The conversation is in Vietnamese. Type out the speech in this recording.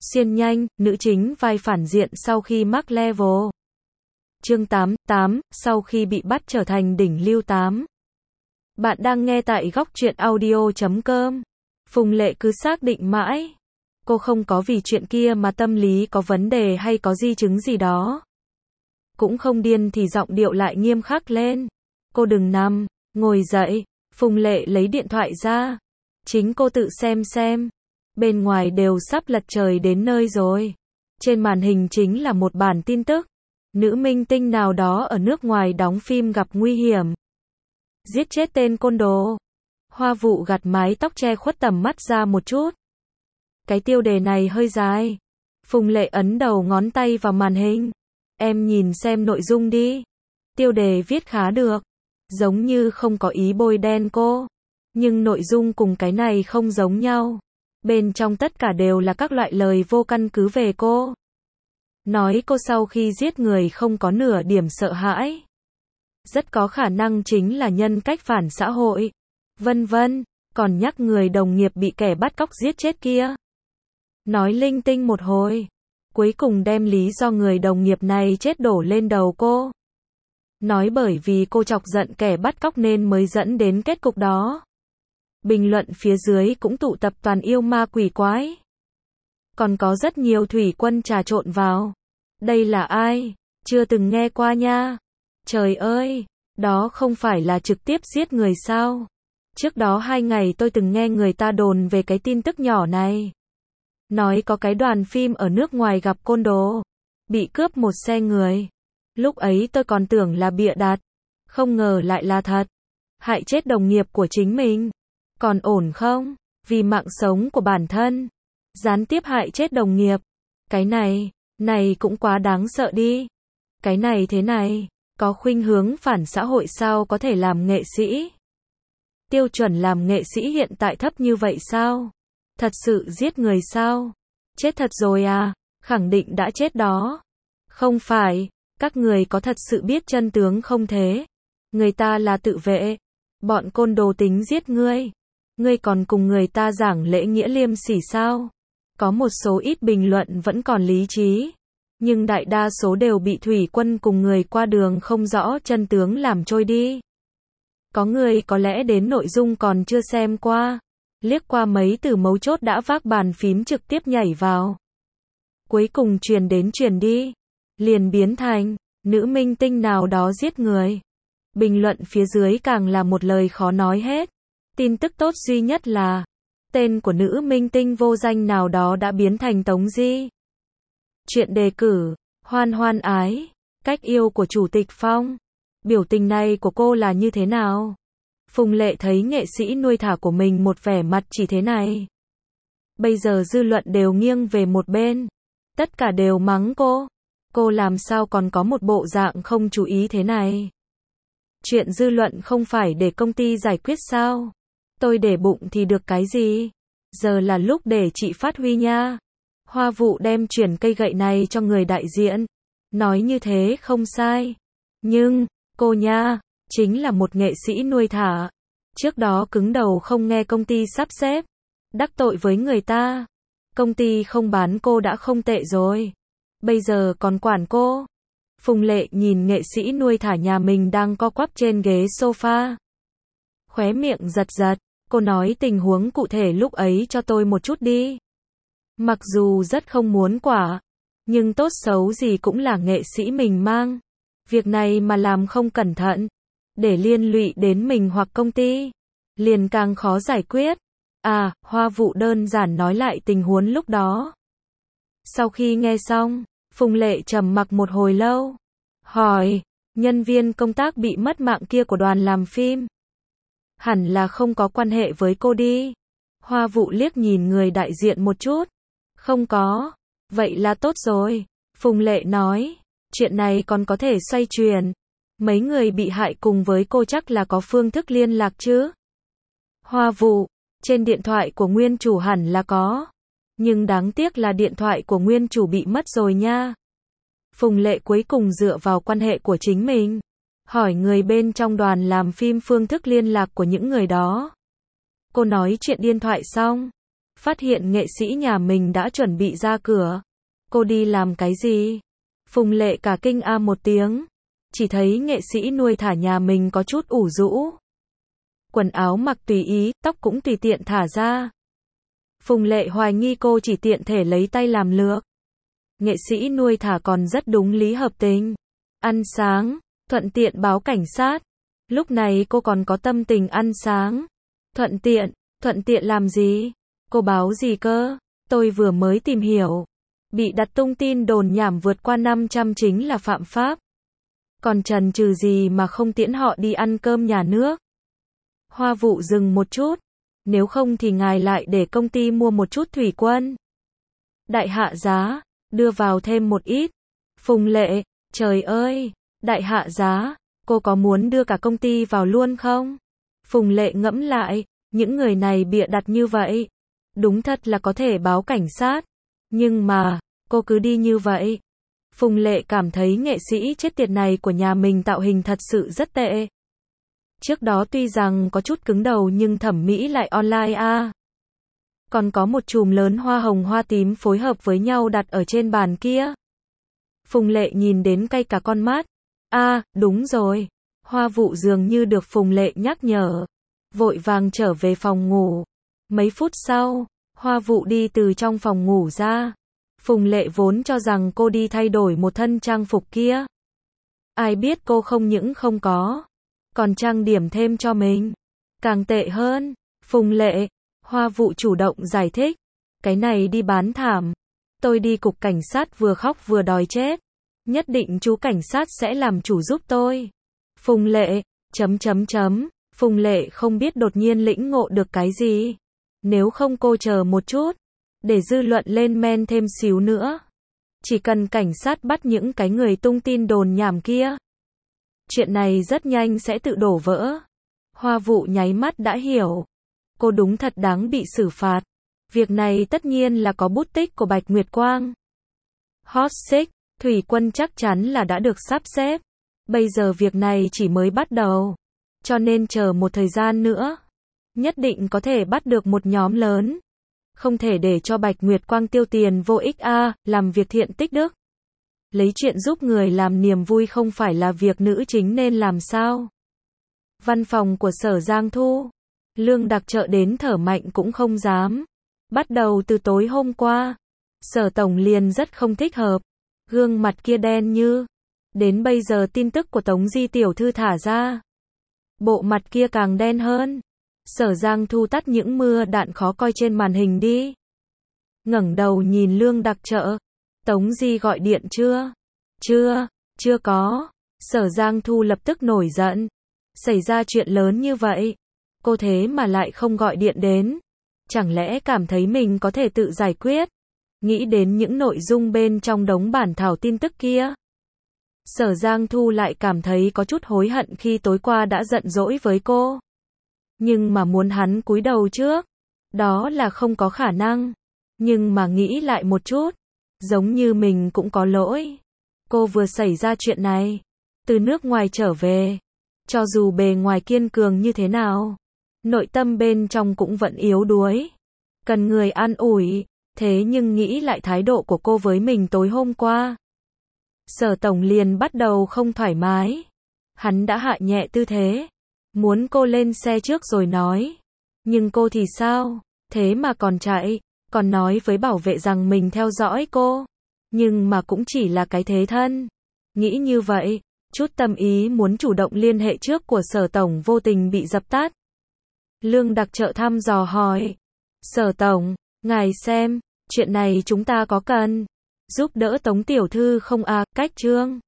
Xuyên nhanh, nữ chính vai phản diện sau khi mắc level. Chương 8, sau khi bị bắt trở thành đỉnh lưu 8. Bạn đang nghe tại góc truyện audio.com. Phùng Lệ cứ xác định mãi. Cô không có vì chuyện kia mà tâm lý có vấn đề hay có di chứng gì đó. Cũng không điên thì giọng điệu lại nghiêm khắc lên. Cô đừng nằm, ngồi dậy. Phùng Lệ lấy điện thoại ra. Chính cô tự xem. Bên ngoài đều sắp lật trời đến nơi rồi. Trên màn hình chính là một bản tin tức. Nữ minh tinh nào đó ở nước ngoài đóng phim gặp nguy hiểm. Giết chết tên côn đồ. Hoa Vụ gặt mái tóc che khuất tầm mắt ra một chút. Cái tiêu đề này hơi dài. Phùng Lệ ấn đầu ngón tay vào màn hình. Em nhìn xem nội dung đi. Tiêu đề viết khá được. Giống như không có ý bôi đen cô. Nhưng nội dung cùng cái này không giống nhau. Bên trong tất cả đều là các loại lời vô căn cứ về cô. Nói cô sau khi giết người không có nửa điểm sợ hãi. Rất có khả năng chính là nhân cách phản xã hội. Vân vân, còn nhắc người đồng nghiệp bị kẻ bắt cóc giết chết kia. Nói linh tinh một hồi. Cuối cùng đem lý do người đồng nghiệp này chết đổ lên đầu cô. Nói bởi vì cô chọc giận kẻ bắt cóc nên mới dẫn đến kết cục đó. Bình luận phía dưới cũng tụ tập toàn yêu ma quỷ quái. Còn có rất nhiều thủy quân trà trộn vào. Đây là ai? Chưa từng nghe qua nha. Trời ơi, đó không phải là trực tiếp giết người sao? Trước đó 2 ngày tôi từng nghe người ta đồn về cái tin tức nhỏ này. Nói có cái đoàn phim ở nước ngoài gặp côn đồ. Bị cướp một xe người. Lúc ấy tôi còn tưởng là bịa đặt. Không ngờ lại là thật. Hại chết đồng nghiệp của chính mình. Còn ổn không? Vì mạng sống của bản thân. Gián tiếp hại chết đồng nghiệp. Cái này cũng quá đáng sợ đi. Cái này thế này, có khuynh hướng phản xã hội sao có thể làm nghệ sĩ? Tiêu chuẩn làm nghệ sĩ hiện tại thấp như vậy sao? Thật sự giết người sao? Chết thật rồi à? Khẳng định đã chết đó. Không phải, các người có thật sự biết chân tướng không thế? Người ta là tự vệ. Bọn côn đồ tính giết ngươi. Ngươi còn cùng người ta giảng lễ nghĩa liêm sỉ sao? Có một số ít bình luận vẫn còn lý trí. Nhưng đại đa số đều bị thủy quân cùng người qua đường không rõ chân tướng làm trôi đi. Có người có lẽ đến nội dung còn chưa xem qua. Liếc qua mấy từ mấu chốt đã vác bàn phím trực tiếp nhảy vào. Cuối cùng truyền đến truyền đi. Liền biến thành, nữ minh tinh nào đó giết người. Bình luận phía dưới càng là một lời khó nói hết. Tin tức tốt duy nhất là tên của nữ minh tinh vô danh nào đó đã biến thành Tống Di. Chuyện đề cử, hoan hoan ái, cách yêu của Chủ tịch Phong. Biểu tình này của cô là như thế nào? Phùng Lệ thấy nghệ sĩ nuôi thả của mình một vẻ mặt chỉ thế này. Bây giờ dư luận đều nghiêng về một bên. Tất cả đều mắng cô. Cô làm sao còn có một bộ dạng không chú ý thế này? Chuyện dư luận không phải để công ty giải quyết sao? Tôi để bụng thì được cái gì? Giờ là lúc để chị phát huy nha. Hoa Vụ đem chuyển cây gậy này cho người đại diện. Nói như thế không sai. Nhưng, cô nha, chính là một nghệ sĩ nuôi thả. Trước đó cứng đầu không nghe công ty sắp xếp. Đắc tội với người ta. Công ty không bán cô đã không tệ rồi. Bây giờ còn quản cô. Phùng Lệ nhìn nghệ sĩ nuôi thả nhà mình đang co quắp trên ghế sofa. Khóe miệng giật giật. Cô nói tình huống cụ thể lúc ấy cho tôi một chút đi. Mặc dù rất không muốn quả. Nhưng tốt xấu gì cũng là nghệ sĩ mình mang. Việc này mà làm không cẩn thận. Để liên lụy đến mình hoặc công ty. Liền càng khó giải quyết. À, Hoa Vụ đơn giản nói lại tình huống lúc đó. Sau khi nghe xong, Phùng Lệ trầm mặc một hồi lâu. Hỏi, nhân viên công tác bị mất mạng kia của đoàn làm phim. Hẳn là không có quan hệ với cô đi. Hoa Vụ liếc nhìn người đại diện một chút. Không có. Vậy là tốt rồi. Phùng Lệ nói. Chuyện này còn có thể xoay chuyển. Mấy người bị hại cùng với cô chắc là có phương thức liên lạc chứ. Hoa Vụ. Trên điện thoại của nguyên chủ hẳn là có. Nhưng đáng tiếc là điện thoại của nguyên chủ bị mất rồi nha. Phùng Lệ cuối cùng dựa vào quan hệ của chính mình. Hỏi người bên trong đoàn làm phim phương thức liên lạc của những người đó. Cô nói chuyện điện thoại xong. phát hiện nghệ sĩ nhà mình đã chuẩn bị ra cửa. Cô đi làm cái gì? Phùng Lệ cả kinh a một tiếng. Chỉ thấy nghệ sĩ nuôi thả nhà mình có chút ủ rũ. Quần áo mặc tùy ý, tóc cũng tùy tiện thả ra. Phùng Lệ hoài nghi cô chỉ tiện thể lấy tay làm lược. Nghệ sĩ nuôi thả còn rất đúng lý hợp tình. Ăn sáng, thuận tiện báo cảnh sát. Lúc này cô còn có tâm tình ăn sáng. Thuận tiện làm gì? Cô báo gì cơ? Tôi vừa mới tìm hiểu. Bị đặt tung tin đồn nhảm vượt qua 500 chính là phạm pháp. Còn chần chừ gì mà không tiễn họ đi ăn cơm nhà nước? Hoa Vụ dừng một chút. Nếu không thì ngài lại để công ty mua một chút thủy quân. Đại hạ giá, đưa vào thêm một ít. Phùng Lệ, trời ơi, đại hạ giá, cô có muốn đưa cả công ty vào luôn không? Phùng Lệ ngẫm lại, những người này bịa đặt như vậy. Đúng thật là có thể báo cảnh sát. Nhưng mà, cô cứ đi như vậy. Phùng Lệ cảm thấy nghệ sĩ chết tiệt này của nhà mình tạo hình thật sự rất tệ. Trước đó tuy rằng có chút cứng đầu nhưng thẩm mỹ lại online a. Còn có một chùm lớn hoa hồng hoa tím phối hợp với nhau đặt ở trên bàn kia. Phùng Lệ nhìn đến cay cả con mắt. Đúng rồi. Hoa Vụ dường như được Phùng Lệ nhắc nhở. Vội vàng trở về phòng ngủ. Mấy phút sau, Hoa Vụ đi từ trong phòng ngủ ra. Phùng Lệ vốn cho rằng cô đi thay đổi một thân trang phục kia. Ai biết cô không những không có, còn trang điểm thêm cho mình. Càng tệ hơn, Phùng Lệ, Hoa Vụ chủ động giải thích. Cái này đi bán thảm. Tôi đi cục cảnh sát vừa khóc vừa đòi chết. Nhất định chú cảnh sát sẽ làm chủ giúp tôi. Phùng Lệ, Phùng Lệ không biết đột nhiên lĩnh ngộ được cái gì. Nếu không cô chờ một chút. Để dư luận lên men thêm xíu nữa. Chỉ cần cảnh sát bắt những cái người tung tin đồn nhảm kia. Chuyện này rất nhanh sẽ tự đổ vỡ. Hoa Vụ nháy mắt đã hiểu. Cô đúng thật đáng bị xử phạt. Việc này tất nhiên là có bút tích của Bạch Nguyệt Quang. Hot Six, thủy quân chắc chắn là đã được sắp xếp. Bây giờ việc này chỉ mới bắt đầu. Cho nên chờ một thời gian nữa. Nhất định có thể bắt được một nhóm lớn. Không thể để cho Bạch Nguyệt Quang tiêu tiền vô ích làm việc thiện tích đức. Lấy chuyện giúp người làm niềm vui không phải là việc nữ chính nên làm sao? Văn phòng của Sở Giang Thu. Lương Đặc Trợ đến thở mạnh cũng không dám. Bắt đầu từ tối hôm qua, Sở Tổng liền rất không thích hợp. Gương mặt kia đen như. Đến bây giờ tin tức của Tống Di tiểu thư thả ra. Bộ mặt kia càng đen hơn. Sở Giang Thu tắt những mưa đạn khó coi trên màn hình đi. Ngẩng đầu nhìn Lương Đặc Trợ. Tống Di gọi điện chưa? Chưa có. Sở Giang Thu lập tức nổi giận. Xảy ra chuyện lớn như vậy. Cô thế mà lại không gọi điện đến. Chẳng lẽ cảm thấy mình có thể tự giải quyết? Nghĩ đến những nội dung bên trong đống bản thảo tin tức kia. Sở Giang Thu lại cảm thấy có chút hối hận khi tối qua đã giận dỗi với cô. Nhưng mà muốn hắn cúi đầu trước, đó là không có khả năng. Nhưng mà nghĩ lại một chút, giống như mình cũng có lỗi. Cô vừa xảy ra chuyện này, từ nước ngoài trở về, cho dù bề ngoài kiên cường như thế nào, nội tâm bên trong cũng vẫn yếu đuối. Cần người an ủi, thế nhưng nghĩ lại thái độ của cô với mình tối hôm qua. Sở Tổng liền bắt đầu không thoải mái. Hắn đã hạ nhẹ tư thế. Muốn cô lên xe trước rồi nói. Nhưng cô thì sao? Thế mà còn chạy, còn nói với bảo vệ rằng mình theo dõi cô. Nhưng mà cũng chỉ là cái thế thân. Nghĩ như vậy, chút tâm ý muốn chủ động liên hệ trước của Sở Tổng vô tình bị dập tắt. Lương Đặc Trợ thăm dò hỏi. Sở Tổng, ngài xem, chuyện này chúng ta có cần giúp đỡ Tống Tiểu Thư không cách Trương